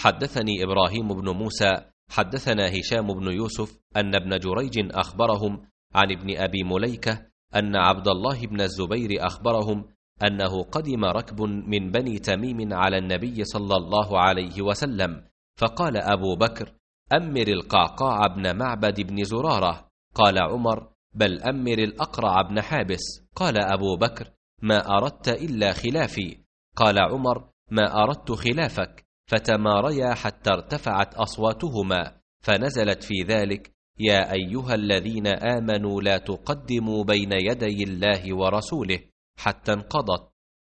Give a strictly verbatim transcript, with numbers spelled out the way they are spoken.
حدثني إبراهيم بن موسى حدثنا هشام بن يوسف أن ابن جريج أخبرهم عن ابن أبي مليكة أن عبد الله بن الزبير أخبرهم أنه قدم ركب من بني تميم على النبي صلى الله عليه وسلم، فقال أبو بكر: أمر القعقاع بن معبد بن زرارة. قال عمر: بل أمر الأقرع بن حابس. قال أبو بكر: ما أردت إلا خلافي. قال عمر: ما أردت خلافك. فتماريا حتى ارتفعت أصواتهما، فنزلت في ذلك: يا أيها الذين آمنوا لا تقدموا بين يدي الله ورسوله، حتى انقضت.